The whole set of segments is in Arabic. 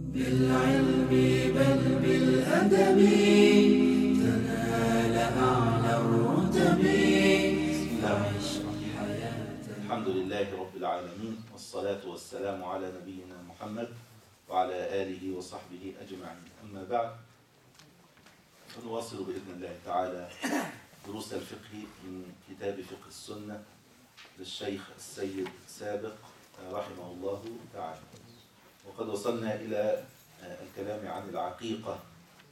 بالعلم بل بالأدب تنال أعلى الرتب فعش حياة. الحمد لله رب العالمين، والصلاة والسلام على نبينا محمد وعلى آله وصحبه أجمعين. أما بعد، فنواصل بإذن الله تعالى دروس الفقه من كتاب فقه السنة للشيخ السيد سابق رحمه الله تعالى. وقد وصلنا إلى الكلام عن العقيقة.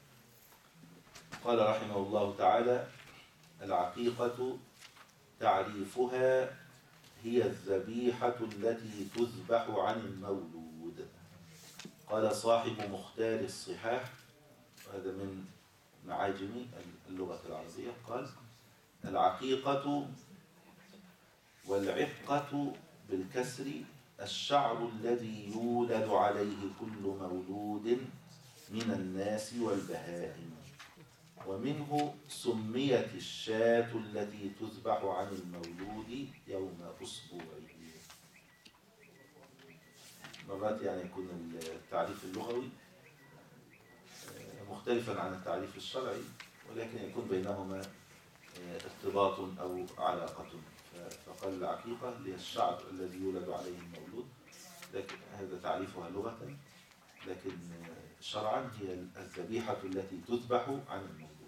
قال رحمه الله تعالى: العقيقة تعريفها هي الذبيحة التي تذبح عن المولود. قال صاحب مختار الصحاح، وهذا من معاجم اللغة العربية، قال: العقيقة والعقة بالكسر الشعر الذي يولد عليه كل مولود من الناس والبهائم، ومنه سميت الشاة التي تذبح عن المولود يوم أسبوعه. مرات يعني يكون التعريف اللغوي مختلفا عن التعريف الشرعي، ولكن يكون بينهما ارتباط أو علاقة. فقال العقيقة هي الشعر الذي يولد عليه المولود، لكن هذا تعريفها لغة، لكن شرعا هي الذبيحة التي تذبح عن المولود.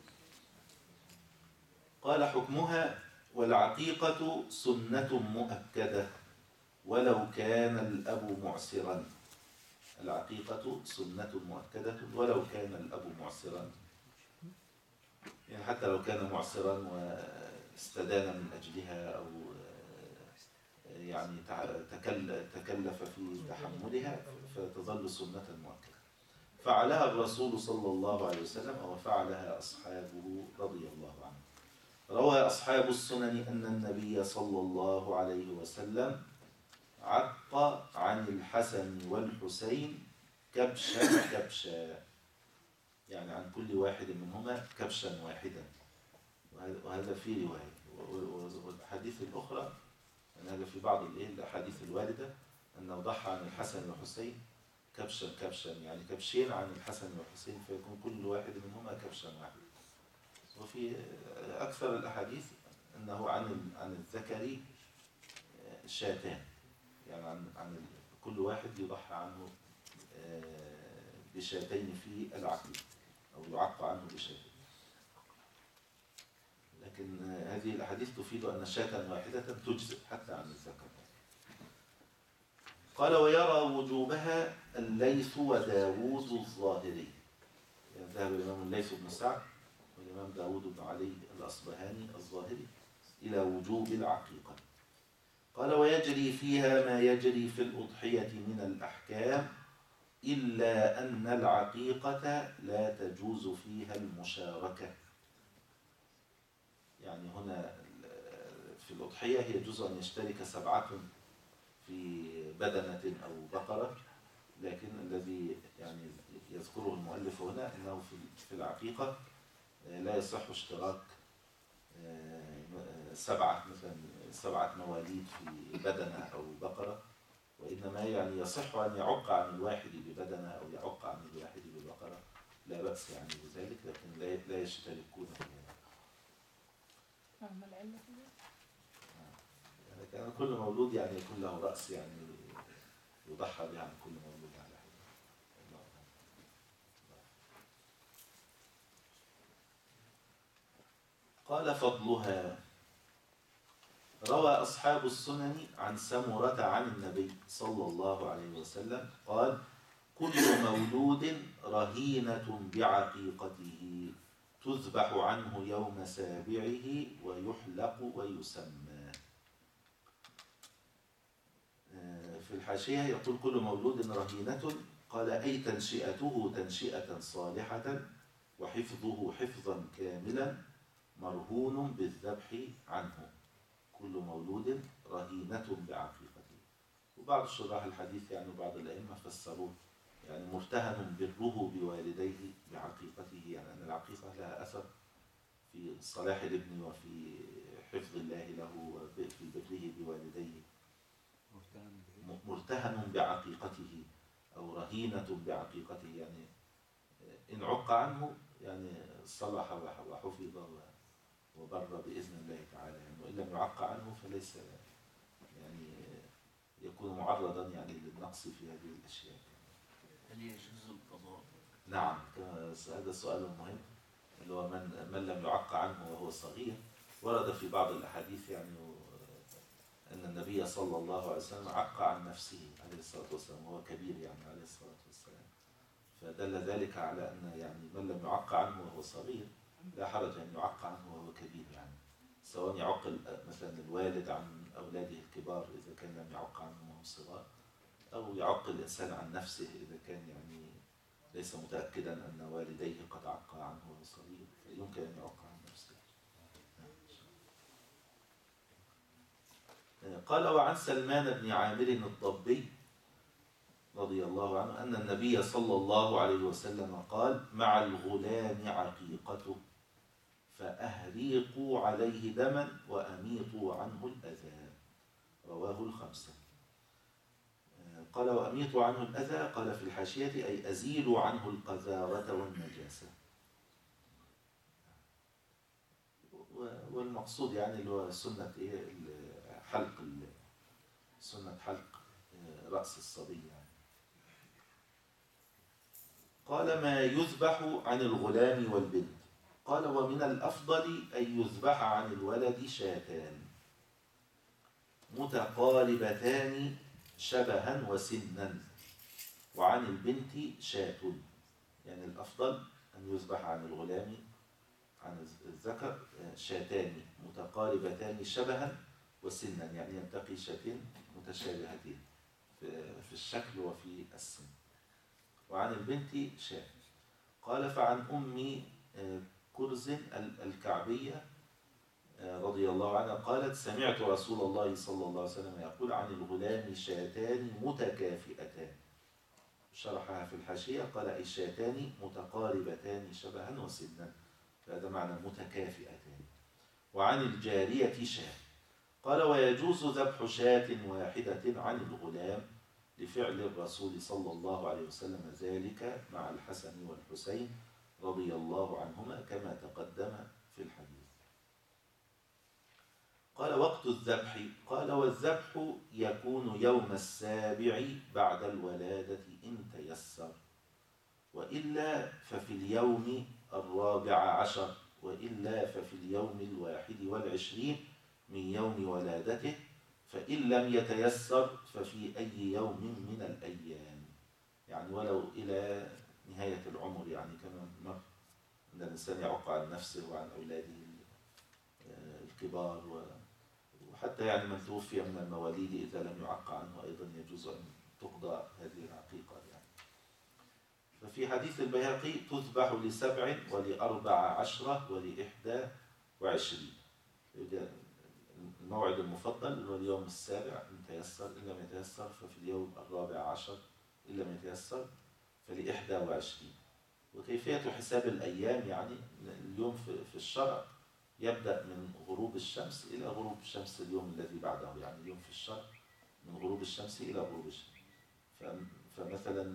قال: حكمها: والعقيقة سنة مؤكدة ولو كان الأب معسرا. العقيقة سنة مؤكدة ولو كان الأب معسرا، يعني حتى لو كان معسرا واستدان من أجلها أو يعني تكلف في تحملها، فتظل سنة مؤكدة. فعلها الرسول صلى الله عليه وسلم، أو فعلها أصحابه رضي الله عنهم. روى أصحاب السنن أن النبي صلى الله عليه وسلم عق عن الحسن والحسين كبشا كبشا، يعني عن كل واحد منهما كبشا واحدا، وهذا في رواية. والحديث الأخرى أن هذا في بعض الأحاديث الواردة أنه ضحى عن الحسن والحسين كبشا كبشا، يعني كبشين عن الحسن والحسين، فيكون كل واحد منهما كبشا واحدا. وفي أكثر الأحاديث أنه عن الذكر شاتان، يعني عن كل واحد يضحى عنه بشاتين في العقيقة، أو يعق عنه بشاتين. لكن هذه الأحاديث تفيد أن شاة واحدة تجزئ حتى عن الذكر. قال: ويرى وجوبها الليث وداود الظاهري، يعني ذهب الإمام الليث بن سعد والإمام داود بن علي الأصبهاني الظاهري إلى وجوب العقيقة. قال: ويجري فيها ما يجري في الأضحية من الأحكام، إلا أن العقيقة لا تجوز فيها المشاركة. يعني هنا في الأضحية هي يجوز أن يشترك 7 في بدنة أو بقرة، لكن الذي يعني يذكره المؤلف هنا أنه في العقيقة لا يصح اشتراك 7 مثلا 7 مواليد في بدنة أو بقرة، وإنما يعني يصح أن يعق عن الواحد ببدنة أو يعق عن الواحد ببقرة، لا بأس يعني بذلك، لكن لا يشتركون فيها. يعني كان كل مولود يعني يكون له رأس، يعني يضحى به عن كل مولود على حدة. قال: فضلها: روى أصحاب السنن عن سمرة عن النبي صلى الله عليه وسلم قال: كل مولود رهينة بعقيقته تذبح عنه يوم سابعه ويحلق ويسمى. في الحاشية يقول: كل مولود رهينة، قال أي تنشئته تنشئة صالحة، وحفظه حفظا كاملا، مرهون بالذبح عنه. كل مولود رهينة بعقيقته. وبعض شراح الحديث يعني بعض الأئمة فسروه يعني مرتهن بره بوالديه بعقيقته، يعني أن العقيقة لها أثر في صلاح الابن وفي حفظ الله له وفي بره بوالديه. مرتهن بعقيقته أو رهينة بعقيقته، يعني إن عق عنه يعني صلح وحفظ وبر بإذن الله تعالى، يعني وإن لم يعق عنه فليس يعني يكون معرضا يعني للنقص في هذه الأشياء. هل يجوز القضاء؟ نعم، هذا السؤال مهم، اللي هو من لم يعق عنه وهو صغير. ورد في بعض الأحاديث يعني أن النبي صلى الله عليه وسلم عق عن نفسه عليه الصلاة والسلام وهو كبير يعني عليه الصلاة والسلام، فدل ذلك على أن يعني من لم يعق عنه وهو صغير لا حرج أن يعق عنه وهو كبير، يعني سواء يعق مثلا الوالد عن أولاده الكبار إذا كان لم يعق عنهم وهم صغار، أو يعق الإنسان عن نفسه إذا كان يعني ليس متأكدا أن والديه قد عق عنه وهو صغير، فيمكن أن يعق عن نفسه. قال: وعن سلمان بن عامر الضبي رضي الله عنه أن النبي صلى الله عليه وسلم قال: مع الغلام عقيقته فأهريقوا عليه دما وأميطوا عنه الأذى. رواه الخمسة. قال: وأميطوا عنه الأذى، قال في الحاشية: أي أزيلوا عنه القذارة والنجاسة. والمقصود يعني اللي هو سنة حلق سنة حلق رأس الصبي يعني. قال: ما يذبح عن الغلام والبنت. قال: ومن الأفضل أن يذبح عن الولد شاتان متقاربتان شبها وسنا، وعن البنت شاة. يعني الأفضل أن يذبح عن الغلام عن الذكر شاتان متقاربتان شبها وسنا، يعني ينتقي شاتين متشابهتين في الشكل وفي السن. وعن البنت شاة. قال: فعن أم كرز الكعبية رضي الله عنها قالت: سمعت رسول الله صلى الله عليه وسلم يقول: عن الغلام شاتان متكافئتان. شرحها في الحاشية قال: أي شاتان متقاربتان شبها وسنا، فهذا معنى متكافئتان. وعن الجارية شاة. قال: ويجوز ذبح شاة واحدة عن الغلام لفعل الرسول صلى الله عليه وسلم ذلك مع الحسن والحسين رضي الله عنهما كما تقدم في الحديث. قال: وقت الذبح. قال: والذبح يكون يوم السابع بعد الولادة إن تيسر، وإلا ففي اليوم 14، وإلا ففي اليوم 21 من يوم ولادته، فإن لم يتيسر ففي أي يوم من الأيام، يعني ولو إلى نهاية العمر، يعني كما مر أن الإنسان يعق عن نفسه وعن أولاده الكبار، وحتى يعني من توفي من المواليد إذا لم يعق عنه أيضا يجوز أن تقضى هذه العقيقة يعني. ففي حديث البيهقي: تذبح ل7 ول14 ول21. الموعد المفضل هو اليوم السابع إن تيسر، إن لم يتيسر ففي اليوم 14، إن لم يتيسر فل21. وكيفية حساب الأيام يعني اليوم في الشرع يبدأ من غروب الشمس إلى غروب الشمس اليوم الذي بعده، يعني اليوم في الشرع من غروب الشمس إلى غروب الشمس. فمثلا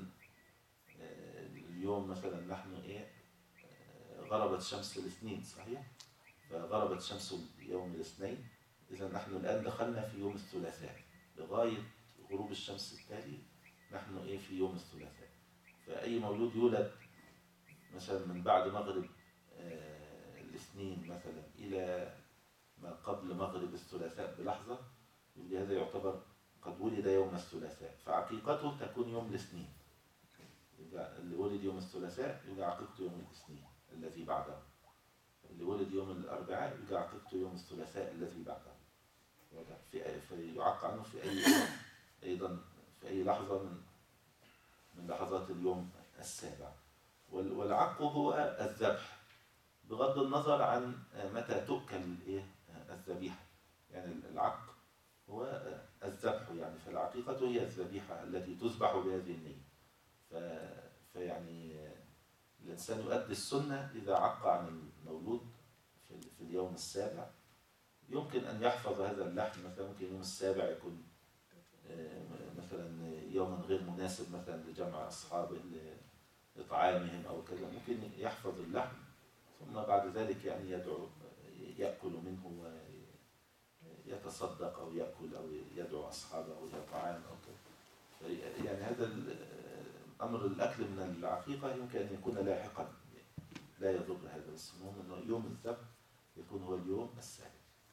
اليوم مثلا نحن غربت شمس الاثنين صحيح، فغربت شمس يوم الاثنين، إذا نحن الآن دخلنا في يوم الثلاثاء، لغاية غروب الشمس التالي نحن في يوم الثلاثاء. فأي مولود يولد مثلا من بعد مغرب الاثنين مثلا إلى ما قبل مغرب الثلاثاء بلحظة، هذا يعتبر قد ولد يوم الثلاثاء، فعقيقته تكون يوم الاثنين. اللي ولد يوم الثلاثاء يبقى عقيقته يوم الاثنين الذي بعده، اللي ولد يوم الأربعاء يبقى عقيقته يوم الثلاثاء الذي بعده، فيعق عنه في أيضا في أي لحظة من لحظات اليوم السابع. والعق هو الذبح بغض النظر عن متى تؤكل الذبيحة، يعني العق هو الذبح يعني، فالعقيقة هي الذبيحة التي تذبح بهذه النية. فيعني الإنسان يؤدي السنة إذا عق عن المولود في اليوم السابع، يمكن أن يحفظ هذا اللحم، مثلا ممكن يوم السابع يكون مثلا مثلا يوما غير مناسب مثلا لجمع أصحابه لإطعامهم أو كذا، ممكن يحفظ اللحم ثم بعد ذلك يعني يدعو يأكل منه ويتصدق أو يأكل أو يدعو أصحابه إلى طعام أو كذا. يعني هذا أمر الأكل من العقيقة يمكن أن يكون لاحقا لا يضر هذا، بس المهم أنه يوم الذبح يكون هو اليوم السابع.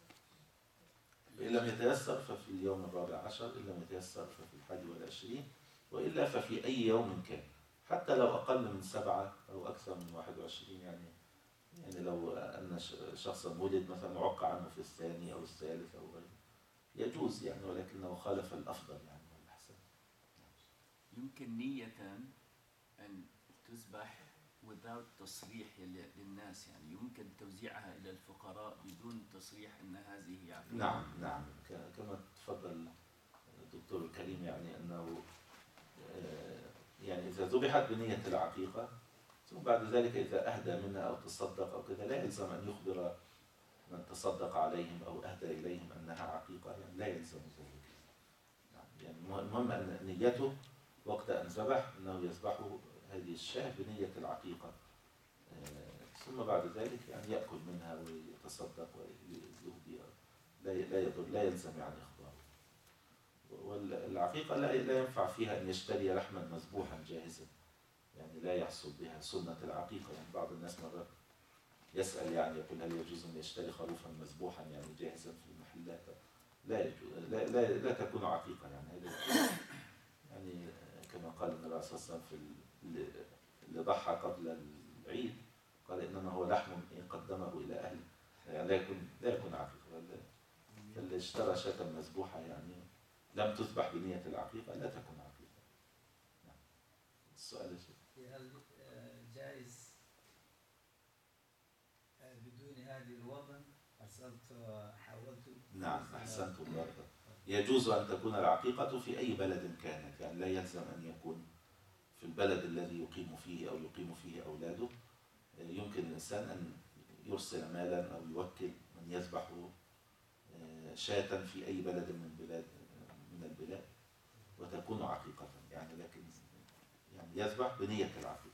فإن لم يتيسر ففي اليوم 14، إن لم يتيسر ففي 21، وإلا ففي أي يوم كان، حتى لو أقل من 7 أو أكثر من 21. يعني لو أن شخصا ولد مثلا عق عنه في الثاني أو الثالث أو غيره يجوز يعني، ولكنه خالف الأفضل يعني والأحسن. يمكن نية أن تذبح without تصريح للناس، يعني يمكن توزيعها إلى الفقراء بدون تصريح أن هذه عقيقة. نعم كما تفضل الدكتور الكريم، يعني أنه يعني إذا ذبحت بنية العقيقة ثم بعد ذلك إذا أهدى منها أو تصدق أو كذا لا يلزم أن يخبر من تصدق عليهم أو أهدى إليهم أنها عقيقة، يعني لا يلزم ذلك. يعني المهم أن نيته وقت أن ذبح أنه يذبحه هذه الشاة بنية العقيقة، ثم بعد ذلك يعني يأكل منها ويتصدق ويهدي، لا يلزم يعني إخباره. والعقيقة لا ينفع فيها أن يشتري لحما مذبوحا جاهزا، يعني لا يحصل بها سنة العقيقة. يعني بعض الناس مرات يسأل يعني يقول هل يجوز أن يشتري خروفا مذبوحا يعني جاهزا في المحلات؟ لا يجوز، لا تكون عقيقة يعني. هذا يعني كما قال النبي صلى الله عليه وسلم في اللي ضحى قبل العيد قال إنما هو لحم قدمه إلى أهله، يعني لا يكون عقيقة. فاللي اشترى شاة مذبوحة يعني لم تذبح بنية العقيقة لا تكون عقيقة. نعم. السؤال هل جائز بدون هذه الوضع؟ حاولت. نعم أحسنتم برضه. يجوز أن تكون العقيقة في أي بلد كانت، يعني لا يلزم أن يكون في البلد الذي يقيم فيه أو يقيم فيه أولاده. يمكن الإنسان أن يرسل مالا أو يوكل من يذبح شاة في أي بلد من البلاد وتكون عقيقة يعني، لكن يعني يذبح بنية العقيقة.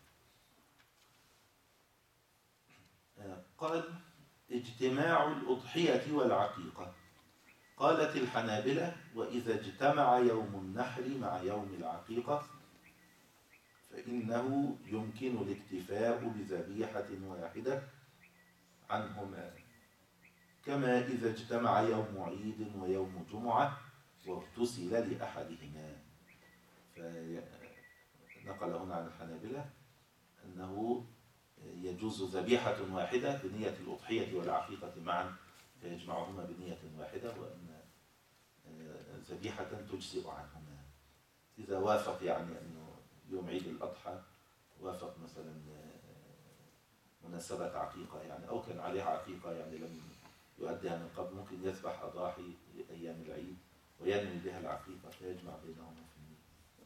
قال اجتماع الأضحية والعقيقة. قالت الحنابلة وإذا اجتمع يوم النحر مع يوم العقيقة فإنه يمكن الاكتفاء بذبيحة واحدة عنهما، كما إذا اجتمع يوم عيد ويوم جمعة واغتسل لأحدهما. فنقل هنا عن الحنابلة أنه يجوز ذبيحة واحدة بنية الأضحية والعقيقة معا فيجمعهما بنية واحدة، وأن ذبيحة تجزئ عنهما إذا وافق يعني أنه يوم عيد الأضحى وافق مثلا مناسبة عقيقة يعني، أو كان عليها عقيقة يعني لم يؤديها من قبل، ممكن يذبح أضاحي أيام العيد وينوي بها العقيقة فيجمع بينهما في النية.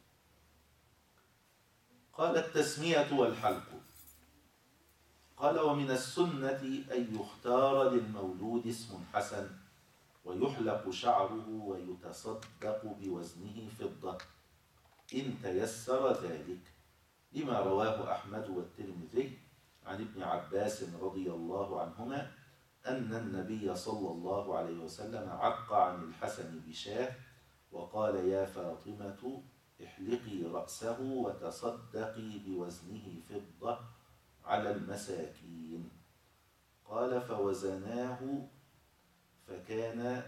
قال التسمية والحلق. قال ومن السنة أن يختار للمولود اسم حسن ويحلق شعره ويتصدق بوزنه فضة إن تيسر ذلك، لما رواه أحمد والترمذي عن ابن عباس رضي الله عنهما أن النبي صلى الله عليه وسلم عق عن الحسن بشاة وقال يا فاطمة احلقي رأسه وتصدقي بوزنه فضة على المساكين. قال فوزناه فكان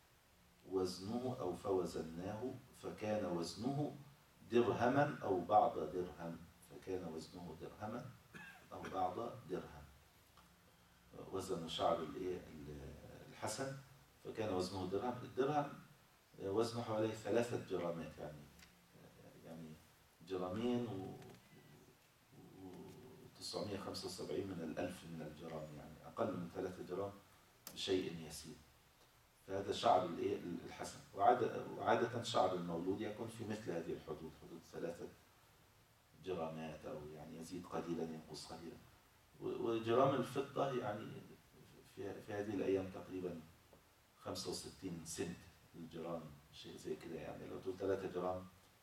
وزنه درهما أو بعض درهم، فكان وزنه درهما أو بعض درهم. وزن شعر الحسن فكان وزنه درهم. الدرهم وزنه حوالي 3 جرامات، يعني جرامين و975 من 1000 من الجرام، يعني أقل من 3 جرام بشيء يسير. فهذا شعر الحسن. وعادة شعر المولود يكون في مثل هذه الحدود، حدود 3 جرامات أو يعني يزيد قليلا ينقص قليلا. وجرام الفضة يعني في هذه الأيام تقريبا 65 سنت الجرام، شيء زي كده. يعني لو تقول 3 جرام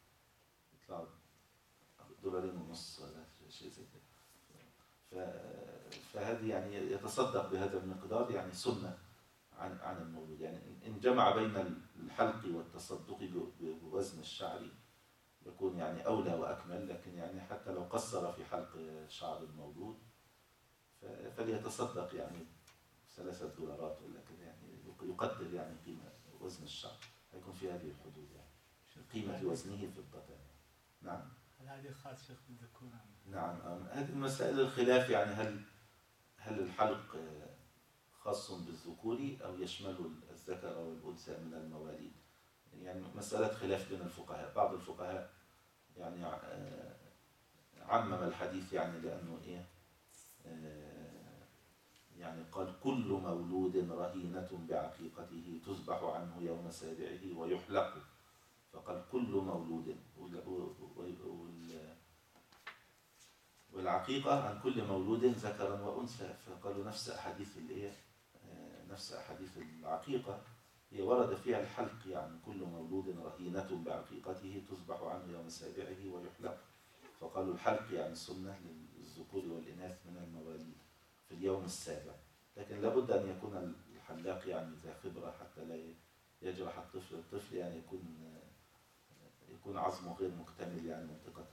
يدفع $2.50 ولا شيء زي كده. فهذه يعني يتصدق بهذا المقدار، يعني سنة عن المولود. يعني إن جمع بين الحلق والتصدق بوزن الشعر يكون يعني أولى وأكمل، لكن يعني حتى لو قصر في حلق شعر المولود فليتصدق يعني $3 ولا كذا، يعني يقدر يعني قيمة وزن الشعر، يكون في هذه الحدود يعني قيمة وزنه فضة. نعم. هل هذه خاص شيخ بالذكورة؟ نعم. هذه مسائل الخلاف، يعني هل الحلق خاص بالذكور أو يشمل الذكر والأنثى من المواليد؟ يعني مسألة خلاف بين الفقهاء. بعض الفقهاء يعني عمم الحديث، يعني لأنه إيه، يعني قال كل مولود رهينة بعقيقته تذبح عنه يوم سابعه ويحلق، فقال كل مولود، والعقيقة عن كل مولود ذكرا وأنثى، فقالوا نفس أحاديث الإيه، نفس أحاديث العقيقة هي ورد فيها الحلق، يعني كل مولود رهينة بعقيقته تذبح عنه يوم سابعه ويحلق، فقالوا الحلق يعني سنة للذكور والإناث من المواليد في اليوم السابع. لكن لابد أن يكون الحلاق يعني ذا خبرة حتى لا يجرح الطفل. الطفل يعني يكون عظمه غير مكتمل، يعني منطقة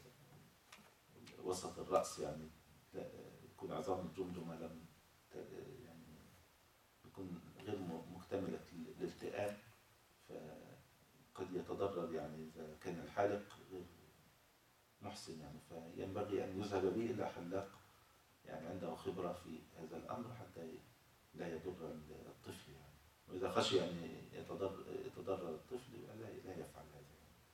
وسط الرأس، يعني يكون عظام الجمجمة لم يعني يكون غير مكتملة الالتئام، فقد يتضرر يعني إذا كان الحالق غير محسن، يعني فينبغي أن يذهب به إلى حلاق يعني عنده خبرة في هذا الأمر حتى لا يضر الطفل يعني. وإذا خشي أن يتضرر الطفل لا يفعل هذا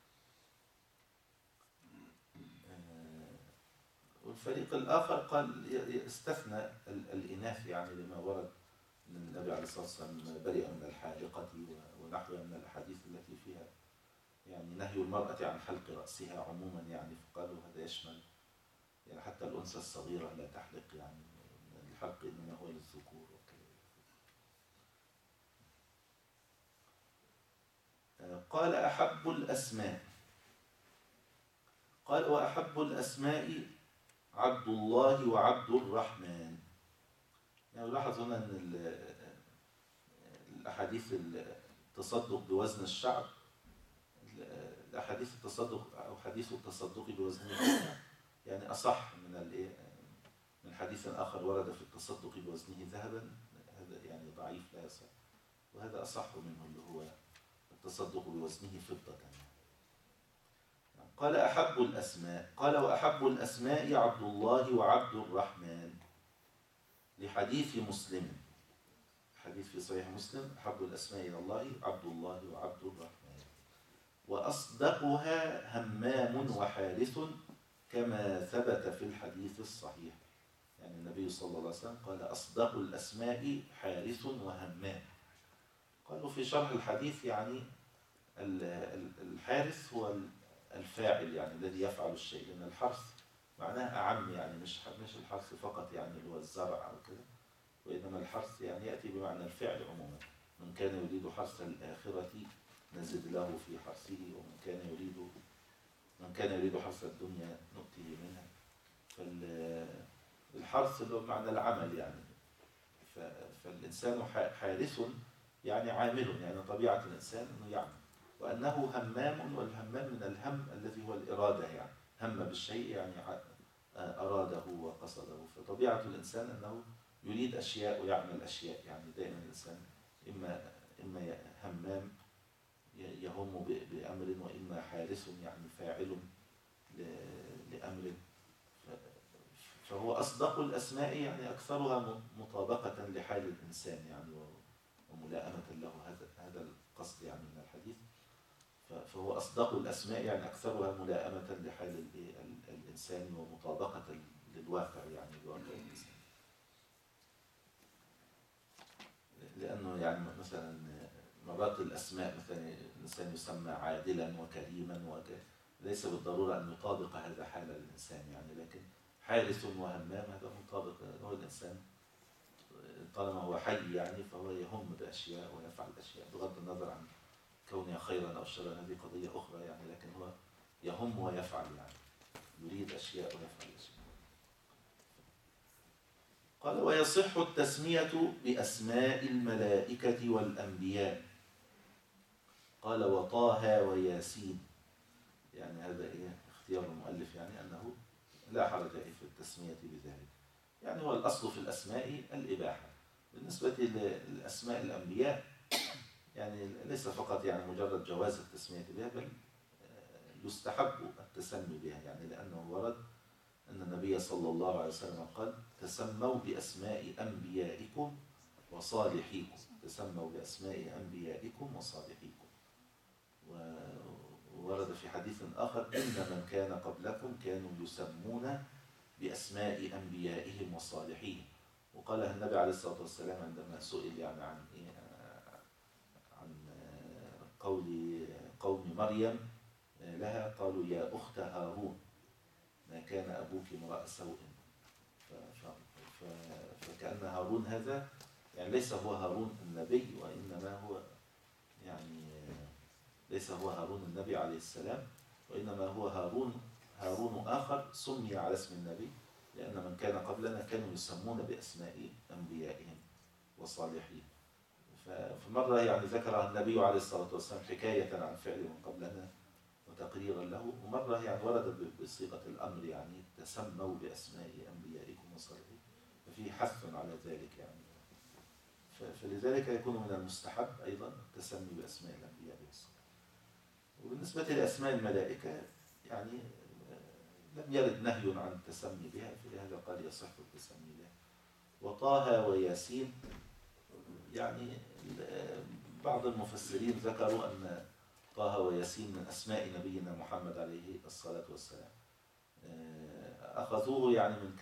يعني. والفريق الآخر قال استثنى الإناث، يعني لما ورد من النبي عليه الصلاة والسلام برئ من الحالقة ونحوها من الأحاديث التي فيها يعني نهي المرأة عن حلق رأسها عموما، يعني فقالوا هذا يشمل يعني حتى الأنثى الصغيرة لا تحلق، يعني الحلق إنما هو للذكور وكذا. قال أحب الأسماء، قال وأحب الأسماء عبد الله وعبد الرحمن. يعني لاحظ هنا أن الأحاديث التصدق بوزن الشعر، الأحاديث التصدق أو حديث التصدق بوزن الشعر يعني أصح من حديث آخر ورد في التصدق بوزنه ذهبا، هذا يعني ضعيف لا يصح، وهذا أصح منه اللي هو التصدق بوزنه فضة. قال أحب الأسماء، قال وأحب الأسماء عبد الله وعبد الرحمن، لحديث مسلم، حديث في صحيح مسلم أحب الأسماء إلى الله عبد الله وعبد الرحمن، وأصدقها همام وحارث كما ثبت في الحديث الصحيح. يعني النبي صلى الله عليه وسلم قال أصدق الأسماء حارث وهمام. قالوا في شرح الحديث يعني الحارث هو الفاعل، يعني الذي يفعل الشيء، لأن الحرث معناه أعم، يعني مش الحرث فقط يعني اللي هو الزرع أو كده، وإنما الحرث يعني يأتي بمعنى الفعل عموما. من كان يريد حرث الآخرة نزد له في حرثه، ومن كان يريد حرث الدنيا نؤتيه منها. فالحرث اللي هو معنى العمل يعني، فالإنسان حارث يعني عامل، يعني طبيعة الإنسان أنه يعمل، وأنه همام، والهمام من الهم الذي هو الإرادة، يعني هم بالشيء يعني أراده وقصده. فطبيعة الإنسان أنه يريد أشياء ويعمل أشياء، يعني دائما الإنسان إما همام يهم بأمر، وإما حارس يعني فاعل لأمر. فهو أصدق الأسماء، يعني أكثرها مطابقة لحال الإنسان يعني وملائمة له، هذا القصد يعني من الحديث. فهو أصدق الأسماء، يعني أكثرها ملائمة لحال الإنسان ومطابقة للواقع، يعني الواقع الإنسان. لأنه يعني مثلا مرات الأسماء مثلا الإنسان يسمى عادلا وكريما ليس بالضرورة أن يطابق هذا حال الإنسان يعني، لكن حارس وهمام هذا مطابق، هو الإنسان طالما هو حي يعني فهو يهم بأشياء ويفعل أشياء بغض النظر عن كونها خيرا أو شرا، هذه قضية أخرى يعني، لكن هو يهم ويفعل، يعني يريد أشياء ويفعل أشياء. قال ويصح التسمية بأسماء الملائكة والأنبياء. قال وطه وياسين، يعني هذا اختيار المؤلف، يعني أنه لا حرج في التسمية بذلك. يعني هو الأصل في الأسماء الإباحة. بالنسبة لأسماء الأنبياء يعني ليس فقط يعني مجرد جواز التسمية بها، بل يستحب التسمي بها، يعني لأنه ورد أن النبي صلى الله عليه وسلم قال تسموا بأسماء أنبيائكم وصالحيكم، تسموا بأسماء أنبيائكم وصالحيكم. وورد في حديث آخر إن من كان قبلكم كانوا يسمون بأسماء أنبيائهم وصالحيهم. وقال النبي عليه الصلاة والسلام عندما سئل يعني عن قول قوم مريم لها، قالوا يا أخت هارون ما كان أبوك امرأ سوء. فكأن هارون هذا يعني ليس هو هارون النبي، وإنما هو يعني ليس هو هارون النبي عليه السلام، وإنما هو هارون آخر سمي على اسم النبي، لأن من كان قبلنا كانوا يسمون بأسماء أنبيائهم وصالحين. فمرة يعني ذكرها النبي عليه الصلاة والسلام حكاية عن فعل من قبلنا وتقريرا له، ومرة يعني ورد بصيغة الأمر، يعني تسموا بأسماء أنبيائكم وصالحين، ففي حث على ذلك يعني. فلذلك يكون من المستحب أيضا التسمي بأسماء الأنبياء والصالحين. وبالنسبة لأسماء الملائكة يعني لم يرد نهي عن التسمي بها، فلهذا قال يصح التسمي بها. وطه وياسين يعني بعض المفسرين ذكروا أن طه وياسين من أسماء نبينا محمد عليه الصلاة والسلام، أخذوه يعني من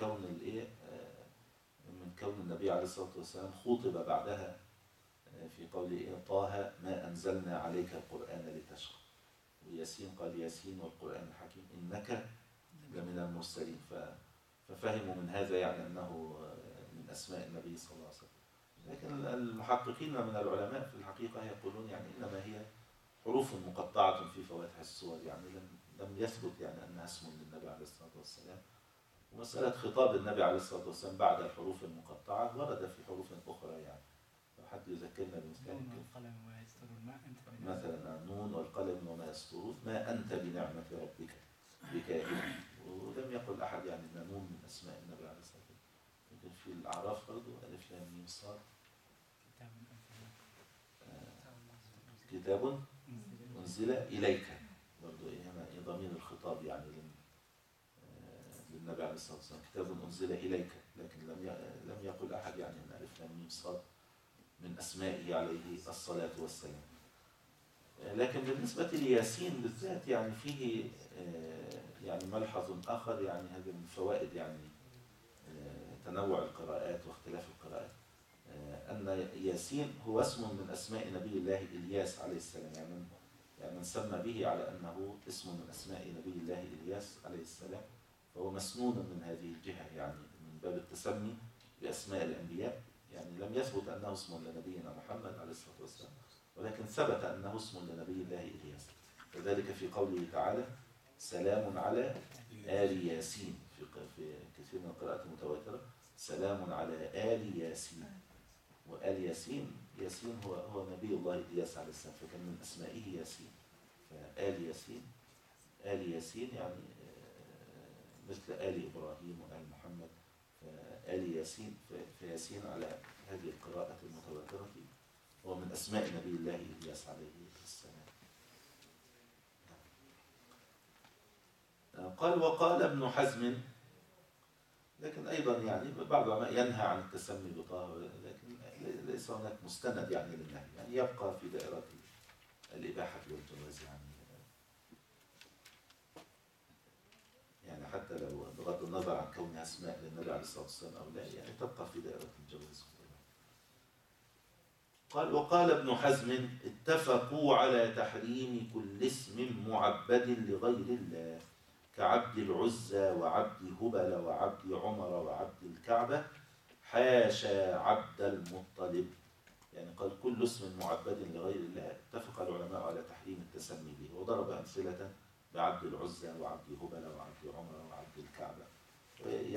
كون النبي عليه الصلاة والسلام خُطب بعدها في قوله طه ما أنزلنا عليك القرآن لتشقى، وياسين قال ياسين والقرآن الحكيم إنك لمن المرسلين. ففهموا من هذا يعني أنه من أسماء النبي صلى الله عليه وسلم. لكن المحققين من العلماء في الحقيقة يقولون يعني إنما هي حروف مقطعة في فواتح السور، يعني لم يثبت يعني أنها اسم للنبي عليه الصلاة والسلام. ومسألة خطاب النبي عليه الصلاة والسلام بعد الحروف المقطعة ورد في حروف أخرى، يعني لو حد يذكرنا بمثال مثلا نون والقلم وما يسطرون ما أنت بنعمة ربك بكاهن. ولم يقل أحد يعني أن نون من أسماء النبي عليه الصلاة والسلام. يمكن في الأعراف برضو ألف لام ميم صاد كتاب أنزل إليك، برضو هنا ضمير الخطاب يعني للنبي عليه الصلاة والسلام، كتاب أنزل إليك، لكن لم يقل أحد يعني أن ألف لام ميم صاد من أسمائه عليه الصلاة والسلام. لكن بالنسبة لياسين بالذات يعني فيه يعني ملحظ آخر، يعني هذا من فوائد يعني تنوع القراءات واختلاف القراءات، أن ياسين هو اسم من أسماء نبي الله إلياس عليه السلام، يعني من سمى به على أنه اسم من أسماء نبي الله إلياس عليه السلام، فهو مسنون من هذه الجهة، يعني من باب التسمي بأسماء الأنبياء. يعني لم يثبت أنه اسم لنبينا محمد عليه الصلاة والسلام، ولكن ثبت أنه اسم لنبي الله إلياس، وذلك في قوله تعالى سلام على آل ياسين، في كثير من القراءات المتواترة سلام على آل ياسين. وآل ياسين هو نبي الله إلياس عليه السلام، فكان من أسمائه ياسين. فآل ياسين آل ياسين يعني مثل آل إبراهيم وآل محمد، فآل ياسين فياسين على هذه القراءة المتواترة هو من أسماء نبي الله إلياس عليه السلام. قال وقال ابن حزم، لكن أيضا يعني بعض العلماء ينهى عن التسمي بطه، لكن ليس هناك مستند يعني للنهي، يعني يبقى في دائرة الإباحة والجواز، يعني حتى لو بغض النظر عن كونها اسماء للنبي عليه الصلاة والسلام أو لا، يعني تبقى في دائرة الجواز. قال وقال ابن حزم اتفقوا على تحريم كل اسم معبد لغير الله كعبد العزى وعبد هبل وعبد عمر وعبد الكعبة حاشا عبد المطلب. يعني قال كل اسم معبد لغير الله اتفق العلماء على تحريم التسمي به، وضرب أمثلة بعبد العزى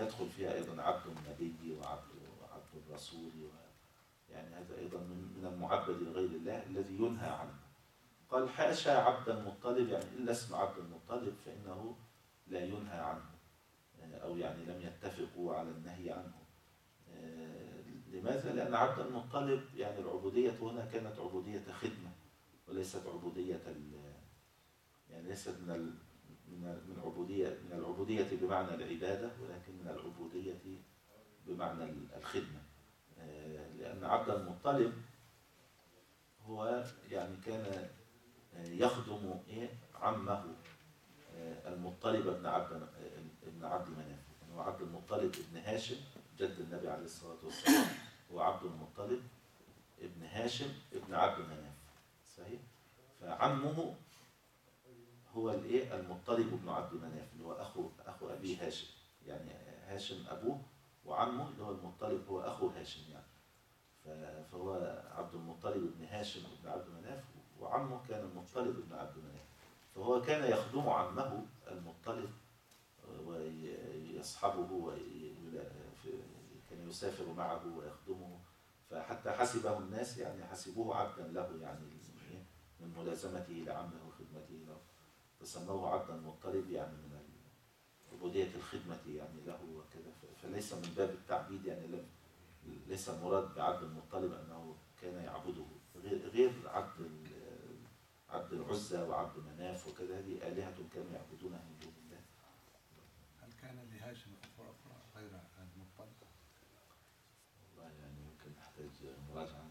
يدخل فيها أيضا عبد النبي وعبد الرسول، يعني هذا أيضا من المعبد لغير الله الذي ينهى عنه. قال حاشا عبد المطلب، يعني إلا اسم عبد المطلب فإنه لا ينهى عنه، أو يعني لم يتفقوا على النهي عنه. لماذا؟ لأن عبد المطلب يعني العبودية هنا كانت عبودية خدمة وليست عبودية يعني ليست من العبودية بمعنى العبادة، ولكن من العبودية بمعنى الخدمة. لأن عبد المطلب هو يعني كان يخدم عمه المطلب بن عبد مناف. يعني هو عبد المطلب ابن هاشم جد النبي عليه الصلاة والسلام، هو عبد المطلب ابن هاشم ابن عبد مناف، صحيح؟ فعمه هو المطلب بن عبد مناف اللي هو أخو أبي هاشم، يعني هاشم أبوه، وعمه اللي هو المطلب هو أخو هاشم يعني. فهو عبد المطلب بن هاشم بن عبد مناف، وعمه كان المطلب بن عبد مناف. فهو كان يخدم عمه المطلب ويصحبه، كان يسافر معه ويخدمه، فحتى حسبه الناس يعني حسبوه عبدا له، يعني من ملازمته لعمه وخدمته له، فسموه عبد المطلب يعني من عبودية الخدمة يعني له وكذا. فليس من باب التعبيد، يعني ليس المراد بعبد المطلب أنه كان يعبده، غير عبد العزى وعبد مناف وكذا، هذه آلهة كانوا يعبدونها من دون الله. هل كان لهاشم أخوة أخرى غير المطلب؟ والله يعني ممكن نحتاج مراجعة.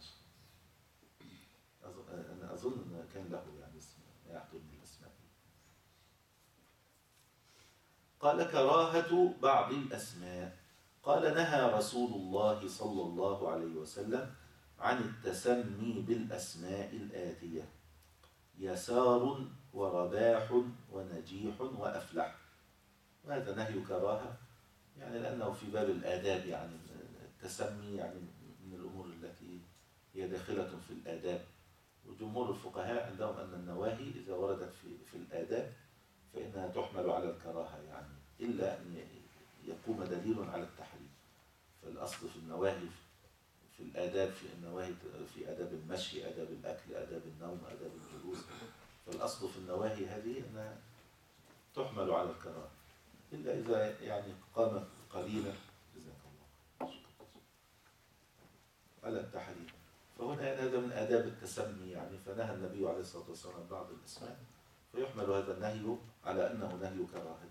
أنا أظن أن كان له يعني اسم لا يحضرني الأسماء. قال كراهة بعض الأسماء. قال نهى رسول الله صلى الله عليه وسلم عن التسمي بالأسماء الآتية: يسار ورباح ونجيح وأفلح. وهذا نهي كراهة، يعني لأنه في باب الآداب، يعني التسمي يعني من الأمور التي هي داخلة في الآداب. وجمهور الفقهاء عندهم أن النواهي إذا وردت في الآداب فإنها تحمل على الكراهة، يعني إلا أن يقوم دليل على التحريم. فالأصل في النواهي في الآداب، في النواهي في آداب المشي، آداب الأكل، آداب النوم، آداب الجلوس. فالأصل في النواهي هذه أنها تحمل على الكراهة، إلا إذا يعني قامت قليلا على التحريم. فهنا هذا من آداب التسمي يعني، فنهى النبي عليه الصلاة والسلام عن بعض الأسماء، فيحمل هذا النهي على أنه نهي كراهة.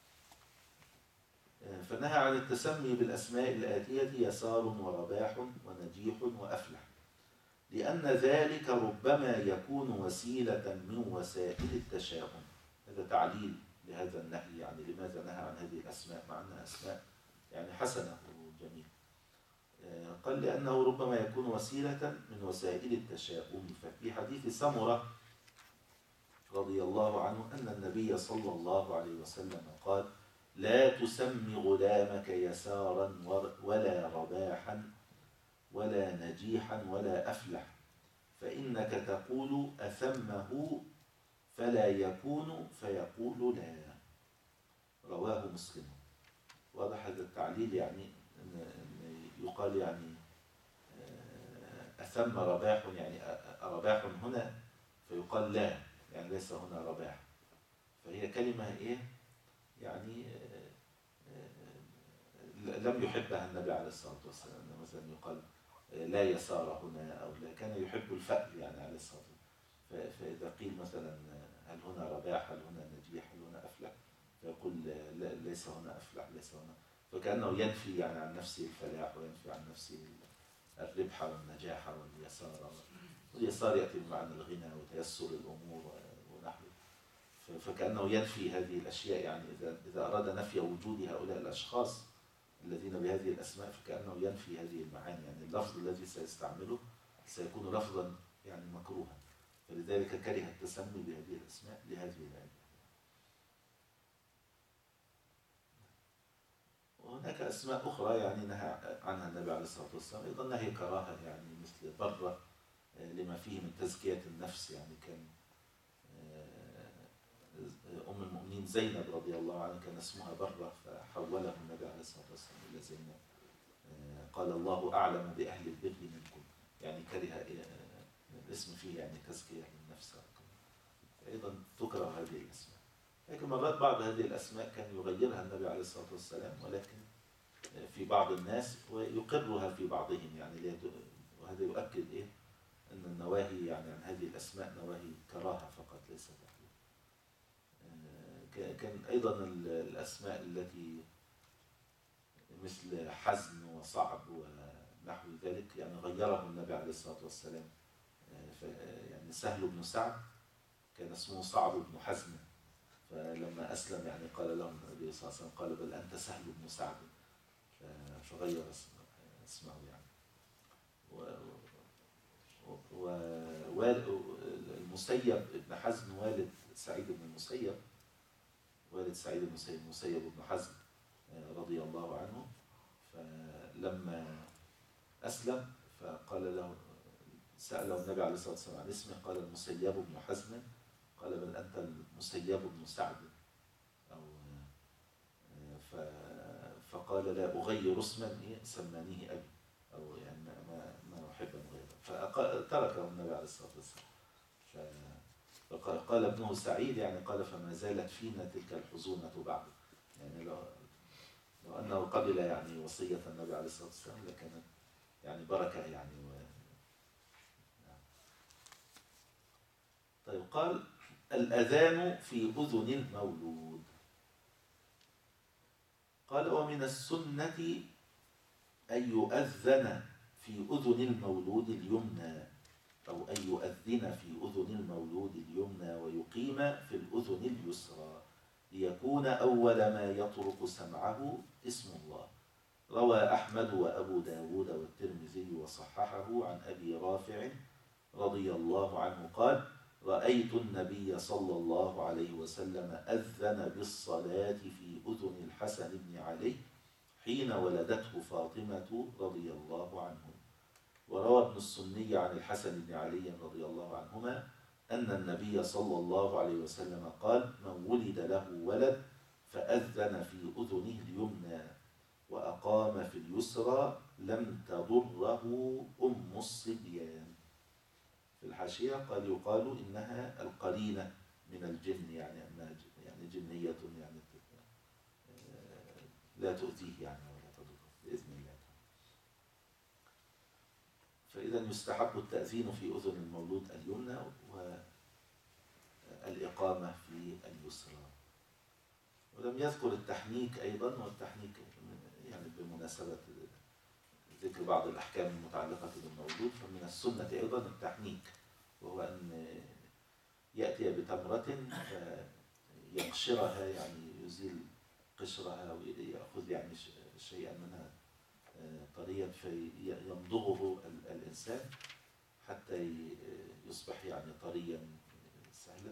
فنهى عن التسمي بالأسماء الآتية: يسار ورباح ونجيح وأفلح، لأن ذلك ربما يكون وسيلة من وسائل التشاؤم. هذا تعليل لهذا النهي، يعني لماذا نهى عن هذه الأسماء مع أنها أسماء يعني حسنة وجميلة. قال لأنه ربما يكون وسيلة من وسائل التشاؤم. ففي حديث سمرة رضي الله عنه أن النبي صلى الله عليه وسلم قال: لا تسمي غلامك يسارا ولا رباحا ولا نجيحا ولا أفلح، فإنك تقول أثمه فلا يكون فيقول لا. رواه مسلم. واضح هذا التعليل، يعني أن يقال يعني أثم رباح، يعني رباح هنا فيقال لا، يعني ليس هنا رباح. فهي كلمة يعني لم يحبها النبي عليه الصلاة والسلام. مثلا يقال لا يسار هنا، أو لا، كان يحب الفأل يعني عليه الصلاة والسلام. فإذا قيل مثلا هل هنا رباح، هل هنا نجيح، هل هنا أفلح، فيقول لا، ليس هنا أفلح، ليس هنا. فكأنه ينفي يعني عن نفسه الفلاح، وينفي عن نفسه الربح والنجاح واليسار. واليسار يأتي بمعنى الغنى وتيسر الأمور ونحوه. فكأنه ينفي هذه الأشياء، يعني إذا أراد نفي وجود هؤلاء الأشخاص الذين بهذه الأسماء فكأنه ينفي هذه المعاني، يعني اللفظ الذي سيستعمله سيكون لفظا يعني مكروها. فلذلك كره التسمي بهذه الأسماء لهذه الآية. وهناك أسماء أخرى يعني نهى عنها النبي عليه الصلاة والسلام، أيضا نهي كراهة، يعني مثل برة لما فيه من تزكية النفس. يعني كان أم المؤمنين زينب رضي الله عنها كان اسمها برة، فحوله النبي عليه عليه الصلاة والسلام إلى زينب. قال الله أعلم بأهل البر منكم، يعني كره الاسم فيه يعني تزكية للنفس. أيضا تكره هذه الأسماء، لكن مرات بعض هذه الأسماء كان يغيرها النبي عليه الصلاة والسلام، ولكن في بعض الناس ويقرها في بعضهم، يعني وهذا يؤكد أن النواهي يعني عن هذه الأسماء نواهي كراهة فقط ليس تحريم. كان أيضا الأسماء التي مثل حزن وصعب ونحو ذلك يعني غيره النبي عليه الصلاة والسلام. يعني سهل بن سعد كان اسمه صعب بن حزم، فلما أسلم يعني قال له النبي صلى الله عليه وسلم قال بل أنت سهل بن سعد، فغير اسمه يعني. والمسيب ابن حزم والد سعيد بن المسيب، والد سعيد بن المسيب بن حزم رضي الله عنه، فلما أسلم فقال له، سأله النبي عليه الصلاة والسلام عن اسمه، قال المسيب بن حزم، قال بل أنت المسيب بن سعد، أو فقال لا أغير اسما سمانيه أبي، أو يعني ما أحب أن أغيره، فتركه النبي عليه الصلاة والسلام. فقال ابنه سعيد يعني قال فما زالت فينا تلك الحزونة بعد، يعني لو أنه قبل يعني وصية النبي عليه الصلاة والسلام لكانت يعني بركة يعني طيب. قال الأذان في أذن المولود. قال ومن السنة أن يؤذن في أذن المولود اليمنى، أو أن يؤذن في أذن المولود اليمنى ويقيم في الأذن اليسرى ليكون أول ما يطرق سمعه اسم الله. روى أحمد وأبو داود والترمذي وصححه عن أبي رافع رضي الله عنه قال رأيت النبي صلى الله عليه وسلم أذن بالصلاة في أذن الحسن بن علي حين ولدته فاطمة رضي الله عنه. وروى ابن السني عن الحسن بن علي رضي الله عنهما أن النبي صلى الله عليه وسلم قال من ولد له ولد فأذن في أذنه اليمنى وأقام في اليسرى لم تضره أم الصبيان. في الحاشية قال يقال إنها القرينة من الجن، يعني أنها يعني جنية يعني لا تؤذيه يعني ولا تضره بإذن الله. فإذا يستحب التأذين في أذن المولود اليمنى والإقامة في اليسرى. ولم يذكر التحنيك أيضا، والتحنيك يعني بمناسبة ذكر بعض الأحكام المتعلقة بالمولود، فمن السنة أيضا التحنيك، وهو أن يأتي بتمرة فيقشرها يعني يزيل قشرها ويأخذ يعني شيئا منها طريا فيمضغه الإنسان حتى يصبح يعني طريا سهلا،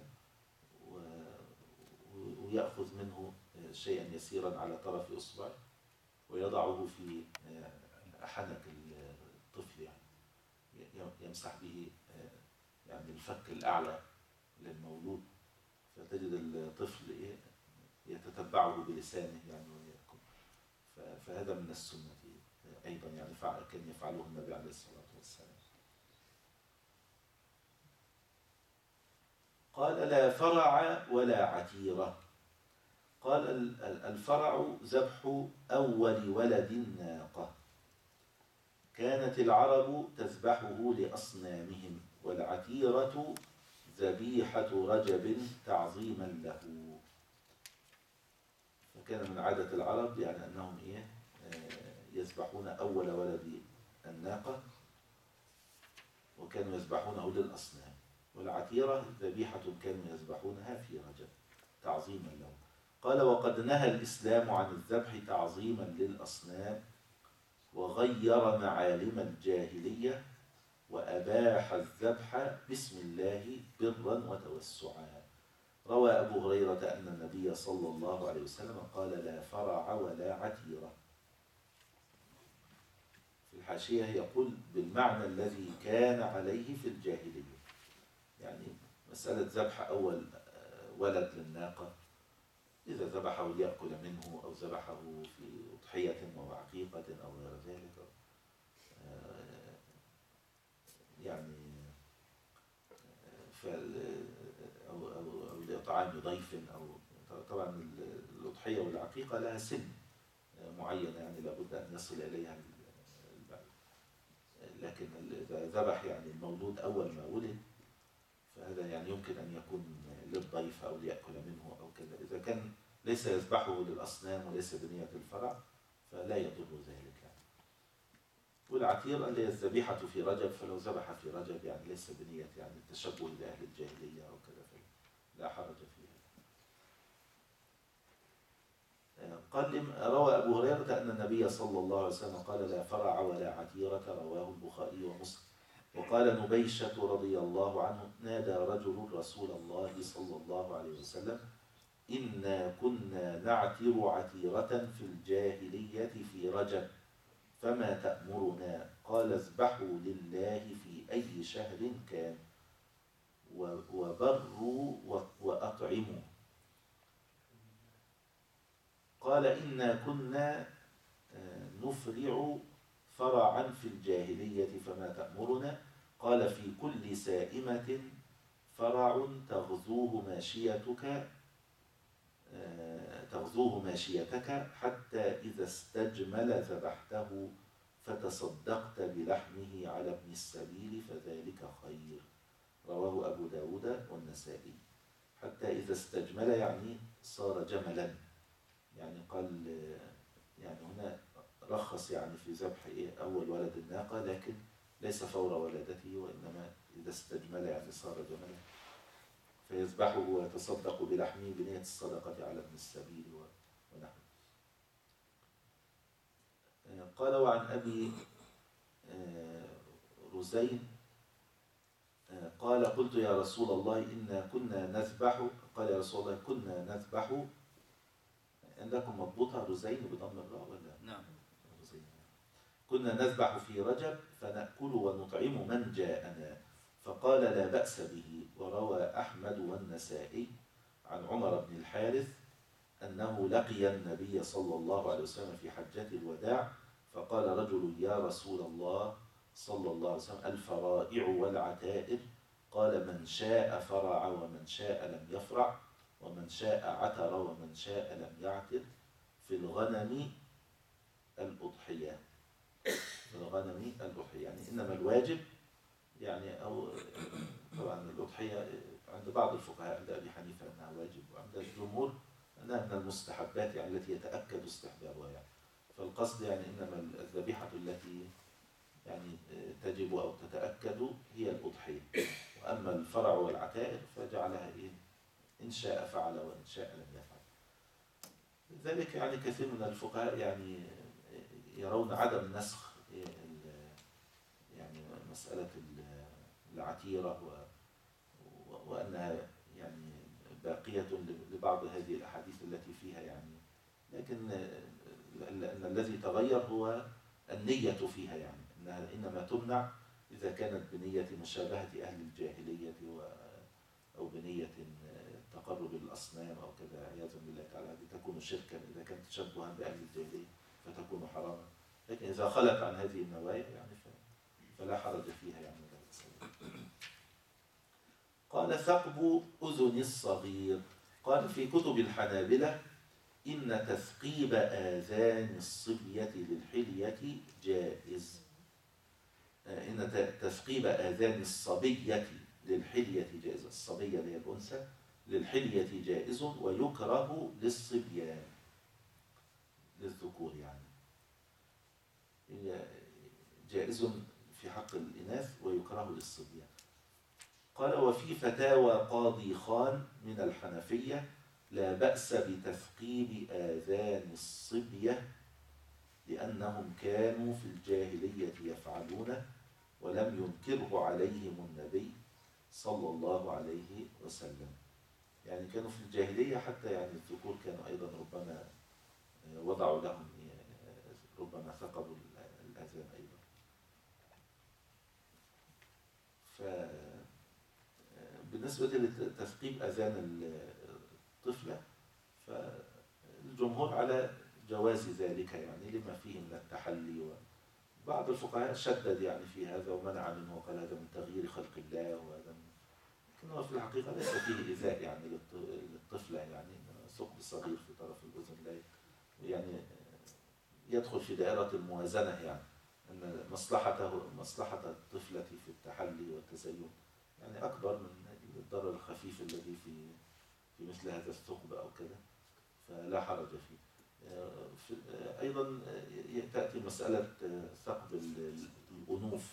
ويأخذ منه شيئا يسيرا على طرف إصبعه ويضعه في حنك الطفل، يعني يمسح به يعني الفك الأعلى للمولود، فتجد الطفل يتتبعه بلسانه يعني ويأكل. فهذا من السنة أيضا يعني كان يفعله النبي عليه الصلاة والسلام. قال لا فرع ولا عتيرة. قال الفرع ذبح أول ولد الناقة، كانت العرب تذبحه لأصنامهم، والعتيرة ذبيحة رجب تعظيما له. فكان من عادة العرب يعني أنهم يذبحون أول ولد الناقة، وكانوا يذبحونه للأصنام. والعتيرة ذبيحة كانوا يذبحونها في رجب تعظيما له. قال وقد نهى الإسلام عن الذبح تعظيما للأصنام، وغير معالم الجاهلية، وأباح الذبح بسم الله برا وتوسعا. روى أبو هريرة أن النبي صلى الله عليه وسلم قال لا فرع ولا عتيرة. في الحاشية يقول بالمعنى الذي كان عليه في الجاهلية، يعني مسألة ذبح أول ولد للناقة إذا ذبحه ليأكل منه أو ذبحه في أضحية عقيقة أو غير ذلك، يعني أو لإطعام ضيف، أو طبعا الأضحية والعقيقة لها سن معينة، يعني لابد أن يصل إليها البعير. لكن إذا ذبح يعني المولود أول ما ولد، فهذا يعني يمكن أن يكون للضيف أو ليأكل منه أو كذا. إذا كان ليس يذبحه للأصنام وليس بنية الفرع فلا يضر ذلك يعني. والعتير اللي هي الذبيحة في رجب، فلو ذبح في رجب يعني ليس بنية يعني التشبه لأهل الجاهلية أو كذا، فلا حرج فيها. قال روى أبو هريرة أن النبي صلى الله عليه وسلم قال لا فرع ولا عتيرة، رواه البخاري ومسلم. وقال نبيشة رضي الله عنه نادى رجل رسول الله صلى الله عليه وسلم إنا كنا نعتر عتيرة في الجاهلية في رجب فما تأمرنا؟ قال اذبحوا لله في أي شهر كان وبروا وأطعموا. قال إنا كنا نفرع فرعا في الجاهلية فما تأمرنا؟ قال في كل سائمة فرع تغزوه ماشيتك حتى إذا استجمل ذبحته فتصدقت بلحمه على ابن السبيل فذلك خير. رواه أبو داود والنسائي. حتى إذا استجمل يعني صار جملا، يعني قال يعني هنا رخص يعني في ذبح أول ولد الناقة، لكن ليس فور ولادته، وإنما إذا استجمل يعني صار جملا، فيذبحه ويتصدق بلحمه بنية الصدقة على ابن السبيل ونحوه. قال وعن أبي رزين قال قلت يا رسول الله إنا كنا نذبح، قال يا رسول الله كنا نذبح. عندكم مضبوطة رزين بضم الراء ولا؟ نعم. رزين. كنا نذبح في رجب فنأكل ونطعم من جاءنا، فقال لا بأس به. وروى أحمد والنسائي عن عمر بن الحارث أنه لقي النبي صلى الله عليه وسلم في حجة الوداع فقال رجل يا رسول الله صلى الله عليه وسلم الفرائع والعتائر؟ قال من شاء فرع ومن شاء لم يفرع، ومن شاء عتر ومن شاء لم يعتر. في الغنم الأضحية، في الغنم الأضحية يعني إنما الواجب يعني، أو طبعا الأضحية عند بعض الفقهاء عند أبي حنيفة أنها واجب، وعند الجمهور أنها من المستحبات يعني التي يتأكد استحبابها يعني. فالقصد يعني إنما الذبيحة التي يعني تجب أو تتأكد هي الأضحية، وأما الفرع والعتائر فجعلها إيه إن شاء فعل وإن شاء لم يفعل. لذلك يعني كثير من الفقهاء يعني يرون عدم نسخ يعني مسألة العتيرة وأنها يعني باقية لبعض هذه الأحاديث التي فيها يعني، لكن أن الذي تغير هو النية فيها، يعني أنها إنما تمنع إذا كانت بنية مشابهة أهل الجاهلية أو بنية تقرب الأصنام أو كذا عياذا بالله تعالى، هذه تكون شركا إذا كانت تشبها بأهل الجاهلية فتكون حراما. لكن إذا خلت عن هذه النوايا يعني فلا حرج فيها يعني. قال ثقب أذن الصغير. قال في كتب الحنابلة إن تثقيب آذان الصبية للحلية جائز. إن تثقيب آذان الصبية للحلية جائز، الصبية اللي هي الأنثى للحلية جائز، ويكره للصبيان للذكور يعني، جائز في حق الإناث ويكره للصبيان. قال وفي فتاوى قاضي خان من الحنفية لا بأس بتثقيب آذان الصبية لأنهم كانوا في الجاهلية يفعلونه ولم ينكره عليهم النبي صلى الله عليه وسلم. يعني كانوا في الجاهلية حتى يعني الذكور كانوا أيضا ربما وضعوا لهم ربما ثقبوا الآذان أيضا. بالنسبة لتثقيب أذان الطفلة فالجمهور على جواز ذلك يعني لما فيه من التحلي. وبعض الفقهاء شدد يعني في هذا ومنع منه وقال هذا من تغيير خلق الله وهذا من، لكنه في الحقيقة ليس فيه إيذاء يعني للطفلة، يعني ثقب صغير في طرف الأذن لا يعني يدخل في دائرة الموازنة، يعني أن مصلحة الطفلة في التحلي والتزين يعني أكبر من الضرر الخفيف الذي في مثل هذا الثقب أو كذا، فلا حرج فيه. أيضا تأتي مسألة ثقب الأنوف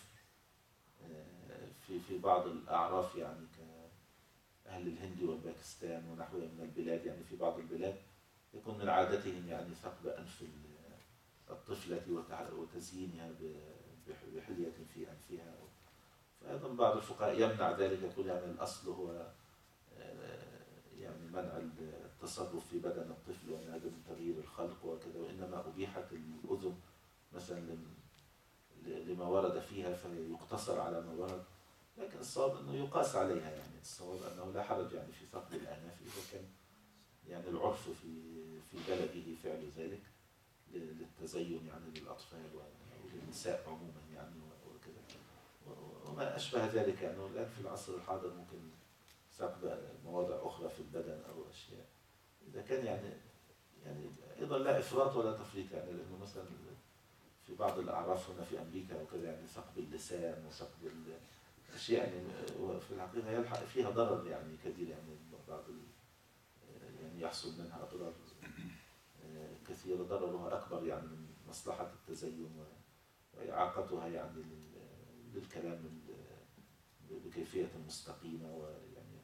في بعض الأعراف، يعني كأهل الهند والباكستان ونحوها من البلاد، يعني في بعض البلاد يكون من عادتهم يعني ثقب أنف الطفلة وتزيينها بحلية في أنفها. فأيضا بعض الفقهاء يمنع ذلك، يقول يعني الأصل هو يعني منع التصرف في بدن الطفل وأن هذا من تغيير الخلق وكذا، وإنما أبيحت الأذن مثلا لما ورد فيها فيقتصر على ما ورد، لكن الصواب أنه يقاس عليها، يعني الصواب أنه لا حرج يعني في ثقب الأناف إذا كان يعني العرف في بلده فعل ذلك للتزين يعني للأطفال وللنساء عموما يعني وكذا وما أشبه ذلك. يعني الآن في العصر الحاضر ممكن ثقب مواضع أخرى في البدن أو أشياء إذا كان يعني أيضا لا إفراط ولا تفريط، يعني لأنه مثلا في بعض الأعراف هنا في أمريكا وكذا يعني ثقب اللسان وثقب الأشياء يعني في الحقيقة يلحق فيها ضرر يعني كبير، يعني بعض يعني يحصل منها أضرار كثيرة ضررها أكبر يعني من مصلحة التزين وإعاقتها يعني للكلام بكيفية مستقيمة، ويعني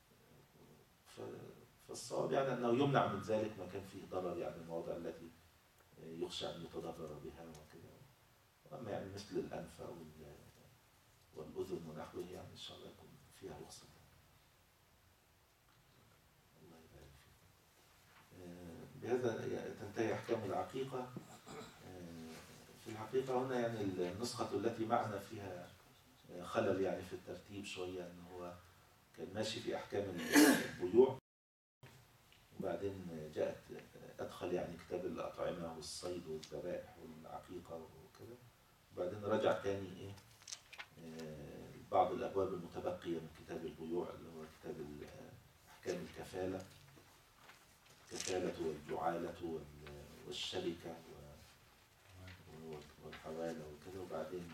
فالصواب يعني أنه يمنع من ذلك ما كان فيه ضرر، يعني المواضع التي يخشى أن يتضرر بها وكذا. وأما يعني مثل الأنف والأذن ونحوه يعني إن شاء الله يكون فيها رخصة. الله يبارك فيك. بهذا تنتهي أحكام العقيقة. في الحقيقة هنا يعني النسخة التي معنا فيها خلل يعني في الترتيب شوية، أنه هو كان ماشي في أحكام البيوع وبعدين جاءت أدخل يعني كتاب الأطعمة والصيد والذبائح والعقيقة وكذا، وبعدين رجع تاني بعض الأبواب المتبقية من كتاب البيوع اللي هو كتاب أحكام الكفالة والجعالة والشركة والحوالة وكذا، وبعدين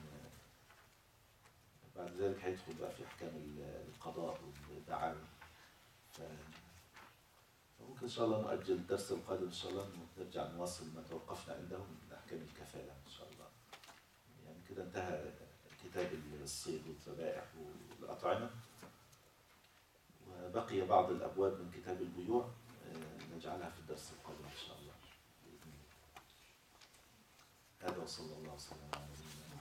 بعد ذلك هيدخل بقى في أحكام القضاء والدعاوى. فممكن إن شاء الله نؤجل الدرس القادم إن شاء الله نرجع نواصل ما توقفنا عنده من أحكام الكفالة إن شاء الله. يعني كده انتهى كتاب الصيد والذبائح والأطعمة، وبقي بعض الأبواب من كتاب البيوع نجعلها في الدرس القادم إن شاء الله بإذن الله. هذا وصلى الله وسلم على نبينا